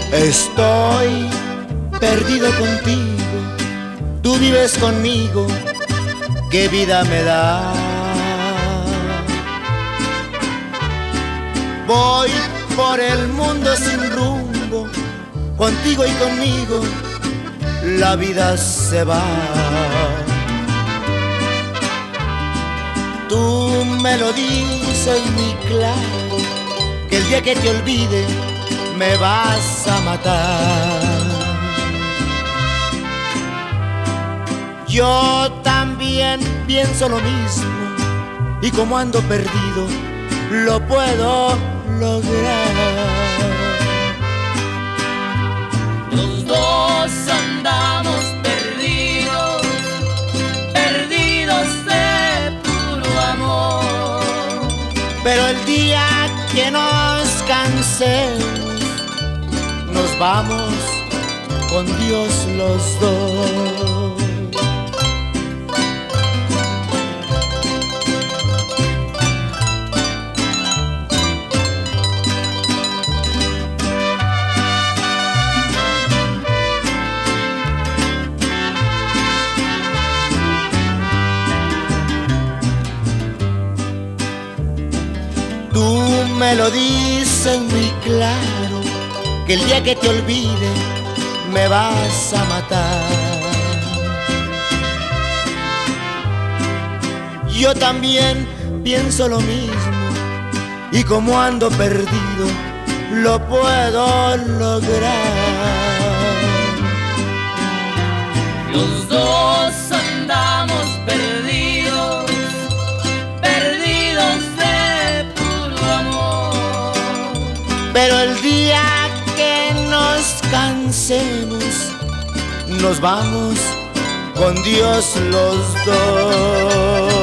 Estoy perdido contigo, tú vives conmigo, qué vida me da. Voy por el mundo sin rumbo, contigo y conmigo la vida se va. Tú me lo dices muy claro, que el día que te olvide me vas a matar. Yo también pienso lo mismo, y como ando perdido, lo puedo lograr. Los dos andamos perdidos, perdidos de puro amor. Pero el día que nos cansemos, nos vamos con Dios los dos. Tú me lo dices muy claro, que el día que te olvide me vas a matar. Yo también pienso lo mismo, y como ando perdido, lo puedo lograr. Los dos andamos perdidos, perdidos de puro amor. Pero el día que nos cansemos, nos vamos con Dios los dos.